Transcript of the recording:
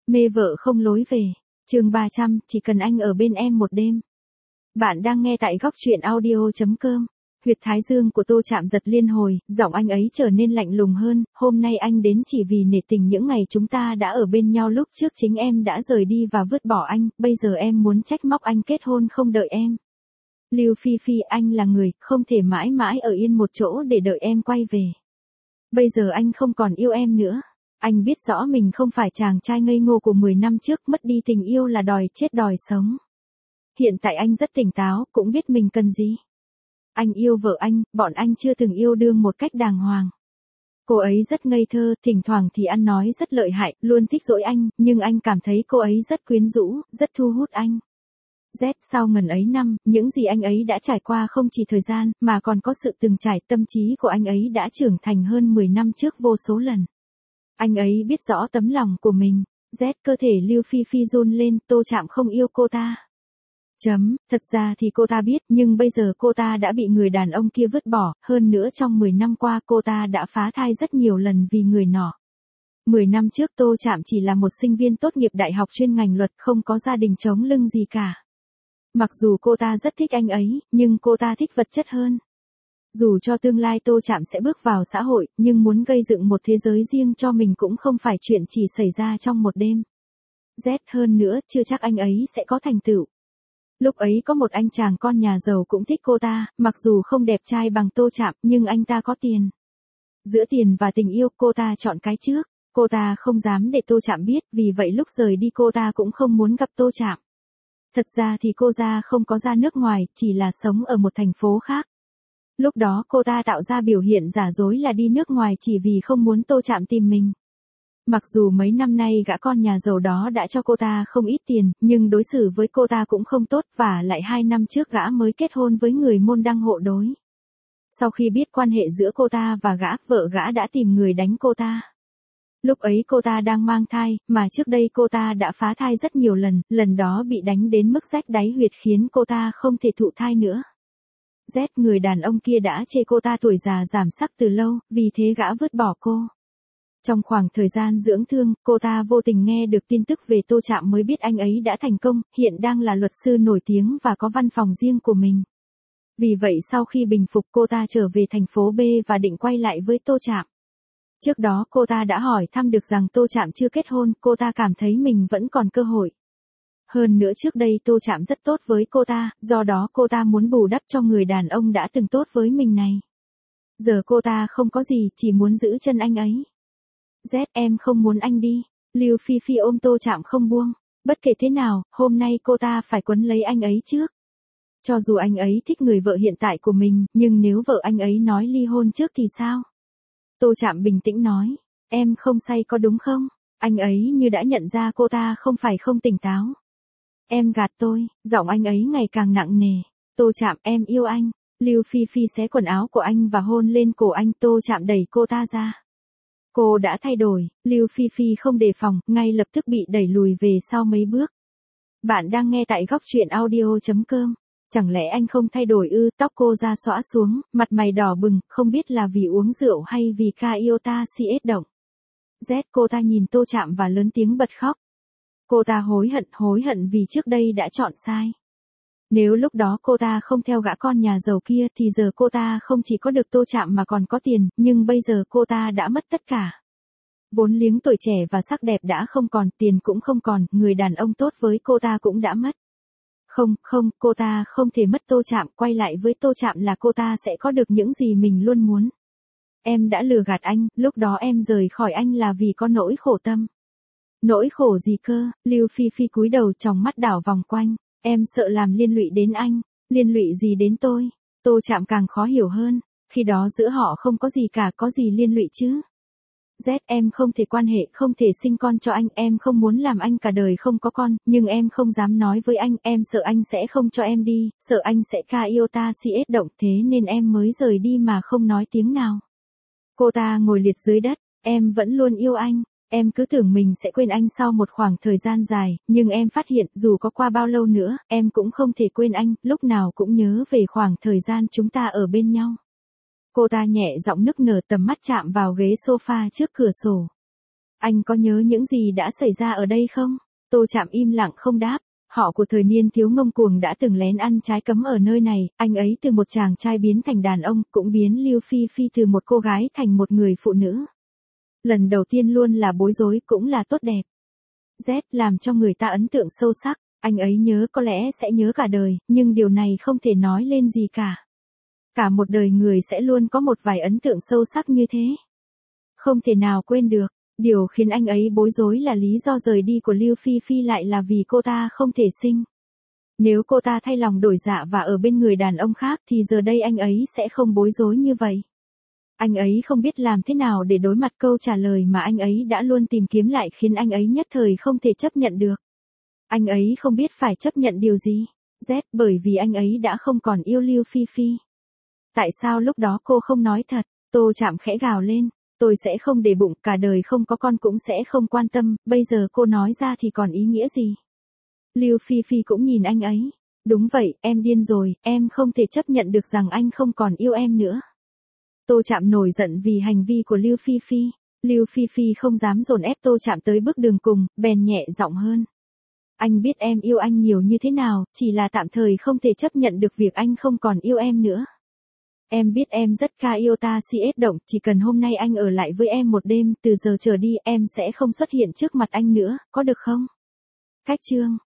Mê vợ không lối về. Chương 300, chỉ cần anh ở bên em một đêm. Bạn đang nghe tại góc truyện audio.com. Huyệt thái dương của Tô Trạm giật liên hồi, giọng anh ấy trở nên lạnh lùng hơn, hôm nay anh đến chỉ vì nể tình những ngày chúng ta đã ở bên nhau, lúc trước chính em đã rời đi và vứt bỏ anh, bây giờ em muốn trách móc anh kết hôn không đợi em. Lưu Phi Phi, anh là người không thể mãi mãi ở yên một chỗ để đợi em quay về. Bây giờ anh không còn yêu em nữa. Anh biết rõ mình không phải chàng trai ngây ngô của 10 năm trước, mất đi tình yêu là đòi chết đòi sống. Hiện tại anh rất tỉnh táo, cũng biết mình cần gì. Anh yêu vợ anh, bọn anh chưa từng yêu đương một cách đàng hoàng. Cô ấy rất ngây thơ, thỉnh thoảng thì ăn nói rất lợi hại, luôn thích dỗi anh, nhưng anh cảm thấy cô ấy rất quyến rũ, rất thu hút anh. Sau ngần ấy năm, những gì anh ấy đã trải qua không chỉ thời gian, mà còn có sự từng trải, tâm trí của anh ấy đã trưởng thành hơn 10 năm trước vô số lần. Anh ấy biết rõ tấm lòng của mình. Cơ thể Lưu Phi Phi run lên, Tô Trạm không yêu cô ta. Thật ra thì cô ta biết, nhưng bây giờ cô ta đã bị người đàn ông kia vứt bỏ, hơn nữa trong 10 năm qua cô ta đã phá thai rất nhiều lần vì người nọ. 10 năm trước Tô Trạm chỉ là một sinh viên tốt nghiệp đại học chuyên ngành luật, không có gia đình chống lưng gì cả. Mặc dù cô ta rất thích anh ấy, nhưng cô ta thích vật chất hơn. Dù cho tương lai Tô Trạm sẽ bước vào xã hội, nhưng muốn gây dựng một thế giới riêng cho mình cũng không phải chuyện chỉ xảy ra trong một đêm. Hơn nữa, chưa chắc anh ấy sẽ có thành tựu. Lúc ấy có một anh chàng con nhà giàu cũng thích cô ta, mặc dù không đẹp trai bằng Tô Trạm, nhưng anh ta có tiền. Giữa tiền và tình yêu, cô ta chọn cái trước. Cô ta không dám để Tô Trạm biết, vì vậy lúc rời đi cô ta cũng không muốn gặp Tô Trạm. Thật ra thì cô ta không có ra nước ngoài, chỉ là sống ở một thành phố khác. Lúc đó cô ta tạo ra biểu hiện giả dối là đi nước ngoài chỉ vì không muốn Tô Trạm tìm mình. Mặc dù mấy năm nay gã con nhà giàu đó đã cho cô ta không ít tiền, nhưng đối xử với cô ta cũng không tốt, và lại 2 năm trước gã mới kết hôn với người môn đăng hộ đối. Sau khi biết quan hệ giữa cô ta và gã, vợ gã đã tìm người đánh cô ta. Lúc ấy cô ta đang mang thai, mà trước đây cô ta đã phá thai rất nhiều lần, lần đó bị đánh đến mức rách đáy huyệt khiến cô ta không thể thụ thai nữa. Người đàn ông kia đã chê cô ta tuổi già giảm sắc từ lâu, vì thế gã vứt bỏ cô. Trong khoảng thời gian dưỡng thương, cô ta vô tình nghe được tin tức về Tô Trạm mới biết anh ấy đã thành công, hiện đang là luật sư nổi tiếng và có văn phòng riêng của mình. Vì vậy sau khi bình phục cô ta trở về thành phố B và định quay lại với Tô Trạm. Trước đó cô ta đã hỏi thăm được rằng Tô Trạm chưa kết hôn, cô ta cảm thấy mình vẫn còn cơ hội. Hơn nữa trước đây Tô Trạm rất tốt với cô ta, do đó cô ta muốn bù đắp cho người đàn ông đã từng tốt với mình này. Giờ cô ta không có gì, chỉ muốn giữ chân anh ấy. Em không muốn anh đi. Lưu Phi Phi ôm Tô Trạm không buông. Bất kể thế nào, hôm nay cô ta phải quấn lấy anh ấy trước. Cho dù anh ấy thích người vợ hiện tại của mình, nhưng nếu vợ anh ấy nói ly hôn trước thì sao? Tô Trạm bình tĩnh nói, em không say có đúng không? Anh ấy như đã nhận ra cô ta không phải không tỉnh táo. Em gạt tôi, giọng anh ấy ngày càng nặng nề. Tô Trạm, em yêu anh. Lưu Phi Phi xé quần áo của anh và hôn lên cổ anh. Tô Trạm đẩy cô ta ra. Cô đã thay đổi, Lưu Phi Phi không đề phòng, ngay lập tức bị đẩy lùi về sau mấy bước. Bạn đang nghe tại góc truyện audio.com. Chẳng lẽ anh không thay đổi ư? Tóc cô ra xõa xuống, mặt mày đỏ bừng, không biết là vì uống rượu hay vì ca yêu ta si ết động. Cô ta nhìn Tô Trạm và lớn tiếng bật khóc. Cô ta hối hận vì trước đây đã chọn sai. Nếu lúc đó cô ta không theo gã con nhà giàu kia thì giờ cô ta không chỉ có được Tô Trạm mà còn có tiền, nhưng bây giờ cô ta đã mất tất cả. Vốn liếng tuổi trẻ và sắc đẹp đã không còn, tiền cũng không còn, người đàn ông tốt với cô ta cũng đã mất. Không, cô ta không thể mất Tô Trạm, quay lại với Tô Trạm là cô ta sẽ có được những gì mình luôn muốn. Em đã lừa gạt anh, lúc đó em rời khỏi anh là vì có nỗi khổ tâm. Nỗi khổ gì cơ? Lưu Phi Phi cúi đầu, tròng mắt đảo vòng quanh. Em sợ làm liên lụy đến anh. Liên lụy gì đến tôi? Tô Trạm càng khó hiểu hơn. Khi đó giữa họ không có gì cả, có gì liên lụy chứ? Em không thể quan hệ, không thể sinh con cho anh, em không muốn làm anh cả đời không có con, nhưng em không dám nói với anh, em sợ anh sẽ không cho em đi, sợ anh sẽ ca yêu ta si ết động, thế nên em mới rời đi mà không nói tiếng nào. Cô ta ngồi liệt dưới đất, em vẫn luôn yêu anh. Em cứ tưởng mình sẽ quên anh sau một khoảng thời gian dài, nhưng em phát hiện dù có qua bao lâu nữa, em cũng không thể quên anh, lúc nào cũng nhớ về khoảng thời gian chúng ta ở bên nhau. Cô ta nhẹ giọng nức nở, tầm mắt chạm vào ghế sofa trước cửa sổ. Anh có nhớ những gì đã xảy ra ở đây không? Tô Trạm im lặng không đáp. Họ của thời niên thiếu ngông cuồng đã từng lén ăn trái cấm ở nơi này, anh ấy từ một chàng trai biến thành đàn ông, cũng biến Lưu Phi Phi từ một cô gái thành một người phụ nữ. Lần đầu tiên luôn là bối rối cũng là tốt đẹp. Z làm cho người ta ấn tượng sâu sắc, anh ấy nhớ có lẽ sẽ nhớ cả đời, nhưng điều này không thể nói lên gì cả. Cả một đời người sẽ luôn có một vài ấn tượng sâu sắc như thế. Không thể nào quên được. Điều khiến anh ấy bối rối là lý do rời đi của Lưu Phi Phi lại là vì cô ta không thể sinh. Nếu cô ta thay lòng đổi dạ và ở bên người đàn ông khác thì giờ đây anh ấy sẽ không bối rối như vậy. Anh ấy không biết làm thế nào để đối mặt câu trả lời mà anh ấy đã luôn tìm kiếm lại khiến anh ấy nhất thời không thể chấp nhận được. Anh ấy không biết phải chấp nhận điều gì. Z bởi vì anh ấy đã không còn yêu Lưu Phi Phi. Tại sao lúc đó cô không nói thật? Tô Trạm khẽ gào lên. Tôi sẽ không để bụng, cả đời không có con cũng sẽ không quan tâm, bây giờ cô nói ra thì còn ý nghĩa gì? Lưu Phi Phi cũng nhìn anh ấy. Đúng vậy, em điên rồi, em không thể chấp nhận được rằng anh không còn yêu em nữa. Tô Trạm nổi giận vì hành vi của Lưu Phi Phi. Lưu Phi Phi không dám dồn ép Tô Trạm tới bước đường cùng, bèn nhẹ giọng hơn. Anh biết em yêu anh nhiều như thế nào, chỉ là tạm thời không thể chấp nhận được việc anh không còn yêu em nữa. Em biết em rất ca yêu ta si ết động, chỉ cần hôm nay anh ở lại với em một đêm, từ giờ trở đi em sẽ không xuất hiện trước mặt anh nữa, có được không? Cách chương